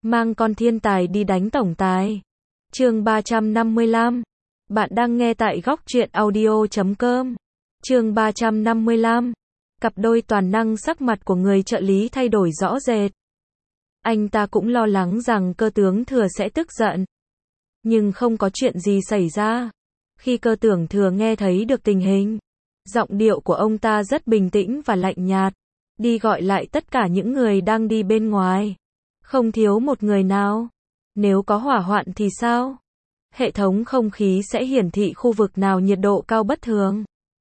Mang con thiên tài đi đánh tổng tài. Chương 355. Bạn đang nghe tại góc truyện audio.com. Chương 355. Cặp đôi toàn năng, sắc mặt của người trợ lý thay đổi rõ rệt. Anh ta cũng lo lắng rằng cơ tướng thừa sẽ tức giận. Nhưng không có chuyện gì xảy ra. Khi cơ tưởng thừa nghe thấy được tình hình, giọng điệu của ông ta rất bình tĩnh và lạnh nhạt. Đi gọi lại tất cả những người đang đi bên ngoài. Không thiếu một người nào. Nếu có hỏa hoạn thì sao? Hệ thống không khí sẽ hiển thị khu vực nào nhiệt độ cao bất thường.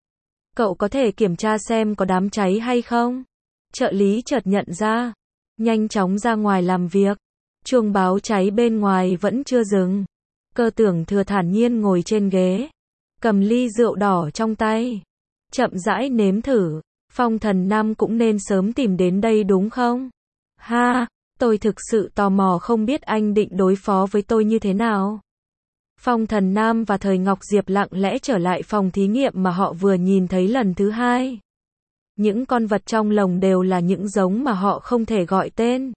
Cậu có thể kiểm tra xem có đám cháy hay không? Trợ lý chợt nhận ra. Nhanh chóng ra ngoài làm việc. Chuông báo cháy bên ngoài vẫn chưa dừng. Cơ tưởng thừa thản nhiên ngồi trên ghế. Cầm ly rượu đỏ trong tay. Chậm rãi nếm thử. Phong Thần Nam cũng nên sớm tìm đến đây đúng không? Ha, tôi thực sự tò mò không biết anh định đối phó với tôi như thế nào. Phong Thần Nam và Thời Ngọc Diệp lặng lẽ trở lại phòng thí nghiệm mà họ vừa nhìn thấy lần thứ hai. Những con vật trong lồng đều là những giống mà họ không thể gọi tên.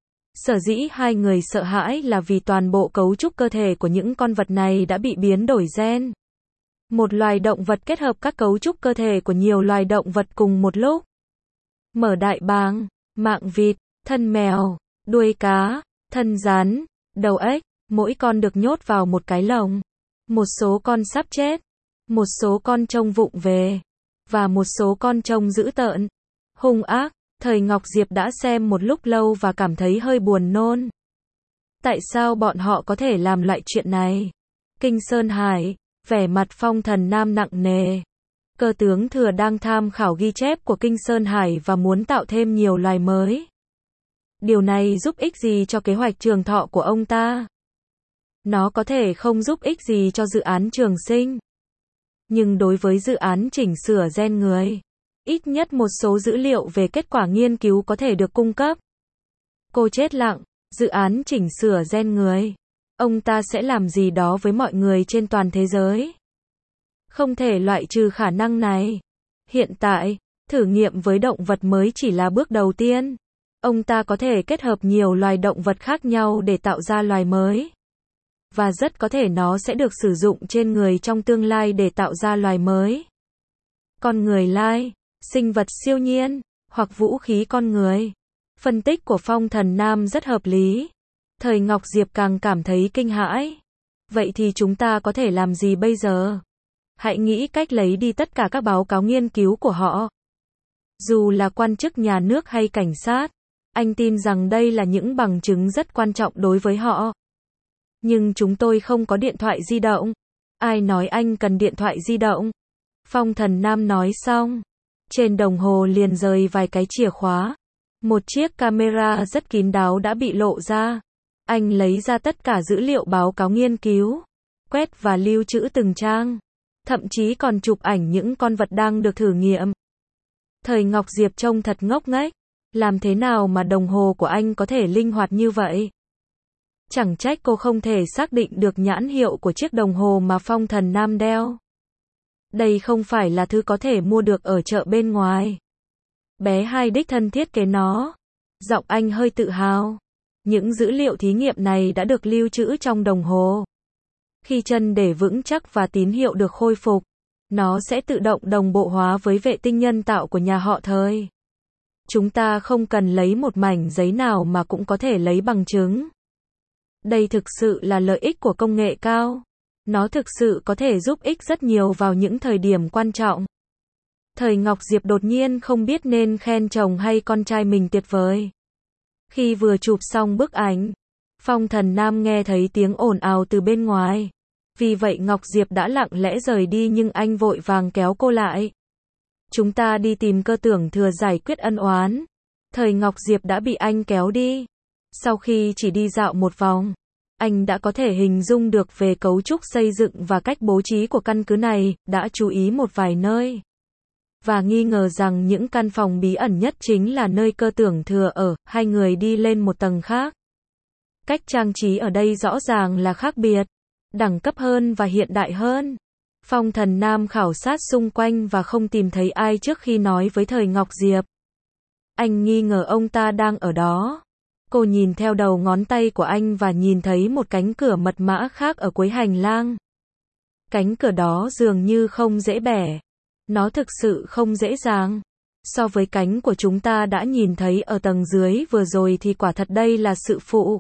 Sở dĩ hai người sợ hãi là vì toàn bộ cấu trúc cơ thể của những con vật này đã bị biến đổi gen. Một loài động vật kết hợp các cấu trúc cơ thể của nhiều loài động vật cùng một lúc. Mở đại bàng, mạng vịt, thân mèo, đuôi cá, thân rắn, đầu ếch, mỗi con được nhốt vào một cái lồng. Một số con sắp chết, một số con trông vụng về, và một số con trông dữ tợn, hung ác. Thời Ngọc Diệp đã xem một lúc lâu và cảm thấy hơi buồn nôn. Tại sao bọn họ có thể làm loại chuyện này? Kinh Sơn Hải, vẻ mặt Phong Thần Nam nặng nề. Cơ tướng thừa đang tham khảo ghi chép của Kinh Sơn Hải và muốn tạo thêm nhiều loài mới. Điều này giúp ích gì cho kế hoạch trường thọ của ông ta? Nó có thể không giúp ích gì cho dự án trường sinh. Nhưng đối với dự án chỉnh sửa gen người, ít nhất một số dữ liệu về kết quả nghiên cứu có thể được cung cấp. Cô chết lặng, dự án chỉnh sửa gen người. Ông ta sẽ làm gì đó với mọi người trên toàn thế giới. Không thể loại trừ khả năng này. Hiện tại, thử nghiệm với động vật mới chỉ là bước đầu tiên. Ông ta có thể kết hợp nhiều loài động vật khác nhau để tạo ra loài mới. Và rất có thể nó sẽ được sử dụng trên người trong tương lai để tạo ra loài mới. Con người lai, sinh vật siêu nhiên, hoặc vũ khí con người. Phân tích của Phong Thần Nam rất hợp lý. Thời Ngọc Diệp càng cảm thấy kinh hãi. Vậy thì chúng ta có thể làm gì bây giờ? Hãy nghĩ cách lấy đi tất cả các báo cáo nghiên cứu của họ. Dù là quan chức nhà nước hay cảnh sát, anh tin rằng đây là những bằng chứng rất quan trọng đối với họ. Nhưng chúng tôi không có điện thoại di động. Ai nói anh cần điện thoại di động? Phong Thần Nam nói xong. Trên đồng hồ liền rời vài cái chìa khóa. Một chiếc camera rất kín đáo đã bị lộ ra. Anh lấy ra tất cả dữ liệu báo cáo nghiên cứu, quét và lưu trữ từng trang. Thậm chí còn chụp ảnh những con vật đang được thử nghiệm. Thời Ngọc Diệp trông thật ngốc nghếch. Làm thế nào mà đồng hồ của anh có thể linh hoạt như vậy? Chẳng trách cô không thể xác định được nhãn hiệu của chiếc đồng hồ mà Phong Thần Nam đeo. Đây không phải là thứ có thể mua được ở chợ bên ngoài. Bé Hai đích thân thiết kế nó. Giọng anh hơi tự hào. Những dữ liệu thí nghiệm này đã được lưu trữ trong đồng hồ. Khi chân để vững chắc và tín hiệu được khôi phục, nó sẽ tự động đồng bộ hóa với vệ tinh nhân tạo của nhà họ Thời. Chúng ta không cần lấy một mảnh giấy nào mà cũng có thể lấy bằng chứng. Đây thực sự là lợi ích của công nghệ cao. Nó thực sự có thể giúp ích rất nhiều vào những thời điểm quan trọng. Thời Ngọc Diệp đột nhiên không biết nên khen chồng hay con trai mình tuyệt vời. Khi vừa chụp xong bức ảnh, Phong Thần Nam nghe thấy tiếng ồn ào từ bên ngoài. Vì vậy Ngọc Diệp đã lặng lẽ rời đi nhưng anh vội vàng kéo cô lại. Chúng ta đi tìm cơ tưởng thừa giải quyết ân oán. Thời Ngọc Diệp đã bị anh kéo đi. Sau khi chỉ đi dạo một vòng, anh đã có thể hình dung được về cấu trúc xây dựng và cách bố trí của căn cứ này, đã chú ý một vài nơi. Và nghi ngờ rằng những căn phòng bí ẩn nhất chính là nơi cơ tưởng thừa ở. Hai người đi lên một tầng khác. Cách trang trí ở đây rõ ràng là khác biệt, đẳng cấp hơn và hiện đại hơn. Phong Thần Nam khảo sát xung quanh và không tìm thấy ai trước khi nói với Thời Ngọc Diệp. Anh nghi ngờ ông ta đang ở đó. Cô nhìn theo đầu ngón tay của anh và nhìn thấy một cánh cửa mật mã khác ở cuối hành lang. Cánh cửa đó dường như không dễ bẻ. Nó thực sự không dễ dàng. So với cánh của chúng ta đã nhìn thấy ở tầng dưới vừa rồi thì quả thật đây là sự phụ.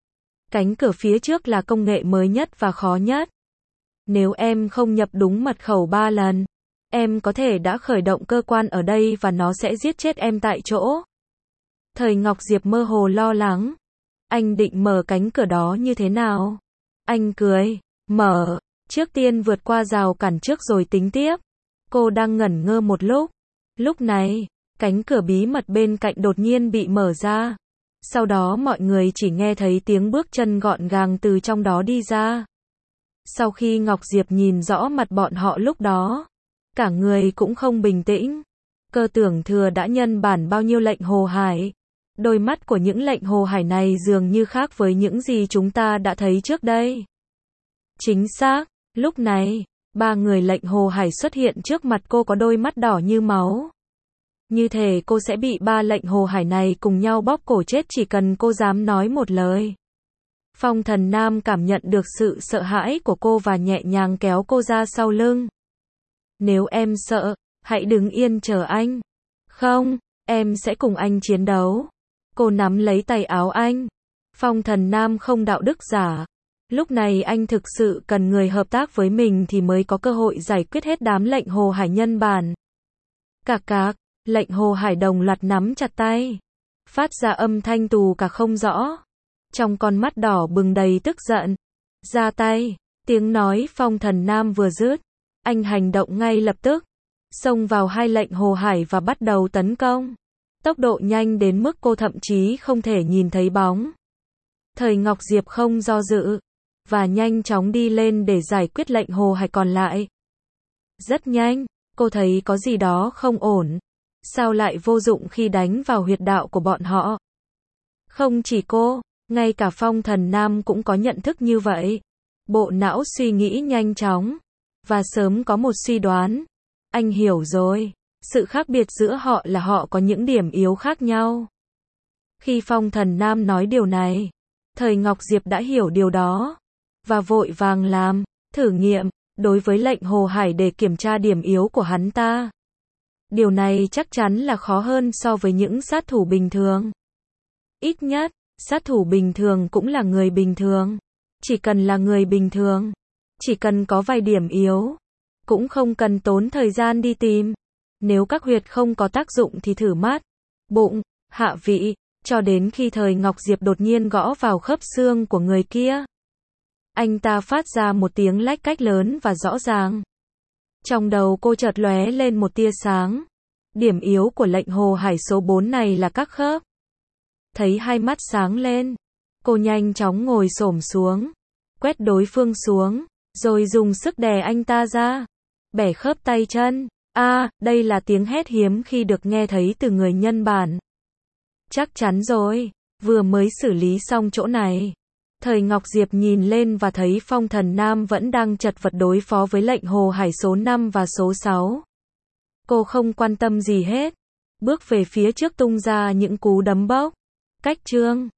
Cánh cửa phía trước là công nghệ mới nhất và khó nhất. Nếu em không nhập đúng mật khẩu 3 lần, em có thể đã khởi động cơ quan ở đây và nó sẽ giết chết em tại chỗ. Thời Ngọc Diệp mơ hồ lo lắng. Anh định mở cánh cửa đó như thế nào? Anh cười. Mở. Trước tiên vượt qua rào cản trước rồi tính tiếp. Cô đang ngẩn ngơ một lúc. Lúc này, cánh cửa bí mật bên cạnh đột nhiên bị mở ra. Sau đó mọi người chỉ nghe thấy tiếng bước chân gọn gàng từ trong đó đi ra. Sau khi Ngọc Diệp nhìn rõ mặt bọn họ lúc đó, cả người cũng không bình tĩnh. Cơ tưởng thừa đã nhân bản bao nhiêu lệnh hồ hải. Đôi mắt của những lệnh hồ hải này dường như khác với những gì chúng ta đã thấy trước đây. Chính xác, lúc này, 3 người lệnh hồ hải xuất hiện trước mặt cô có đôi mắt đỏ như máu. Như thể cô sẽ bị 3 lệnh hồ hải này cùng nhau bóp cổ chết chỉ cần cô dám nói một lời. Phong Thần Nam cảm nhận được sự sợ hãi của cô và nhẹ nhàng kéo cô ra sau lưng. Nếu em sợ, hãy đứng yên chờ anh. Không, em sẽ cùng anh chiến đấu. Cô nắm lấy tay áo anh. Phong Thần Nam không đạo đức giả. Lúc này anh thực sự cần người hợp tác với mình thì mới có cơ hội giải quyết hết đám lệnh hồ hải nhân bản. Cạc cạc, lệnh hồ hải đồng loạt nắm chặt tay. Phát ra âm thanh tù cả không rõ. Trong con mắt đỏ bừng đầy tức giận. Ra tay, tiếng nói Phong Thần Nam vừa dứt. Anh hành động ngay lập tức. Xông vào 2 lệnh hồ hải và bắt đầu tấn công. Tốc độ nhanh đến mức cô thậm chí không thể nhìn thấy bóng. Thời Ngọc Diệp không do dự. Và nhanh chóng đi lên để giải quyết lệnh hồ hải còn lại. Rất nhanh, cô thấy có gì đó không ổn. Sao lại vô dụng khi đánh vào huyệt đạo của bọn họ? Không chỉ cô, ngay cả Phong Thần Nam cũng có nhận thức như vậy. Bộ não suy nghĩ nhanh chóng. Và sớm có một suy đoán. Anh hiểu rồi. Sự khác biệt giữa họ là họ có những điểm yếu khác nhau. Khi Phong Thần Nam nói điều này, Thời Ngọc Diệp đã hiểu điều đó. Và vội vàng làm thử nghiệm đối với lệnh hồ hải để kiểm tra điểm yếu của hắn ta. Điều này chắc chắn là khó hơn so với những sát thủ bình thường. Ít nhất, sát thủ bình thường cũng là người bình thường. Chỉ cần là người bình thường, chỉ cần có vài điểm yếu, cũng không cần tốn thời gian đi tìm. Nếu các huyệt không có tác dụng thì thử mắt, bụng, hạ vị, cho đến khi Thời Ngọc Diệp đột nhiên gõ vào khớp xương của người kia. Anh ta phát ra một tiếng lách cách lớn và rõ ràng. Trong đầu cô chợt lóe lên một tia sáng. Điểm yếu của lệnh hồ hải số 4 này là các khớp. Thấy hai mắt sáng lên, cô nhanh chóng ngồi xổm xuống, quét đối phương xuống, rồi dùng sức đè anh ta ra, bẻ khớp tay chân. Đây là tiếng hét hiếm khi được nghe thấy từ người nhân bản. Chắc chắn rồi, vừa mới xử lý xong chỗ này. Thời Ngọc Diệp nhìn lên và thấy Phong Thần Nam vẫn đang chật vật đối phó với lệnh hồ hải số 5 và số 6. Cô không quan tâm gì hết, bước về phía trước tung ra những cú đấm bốc. Cách chương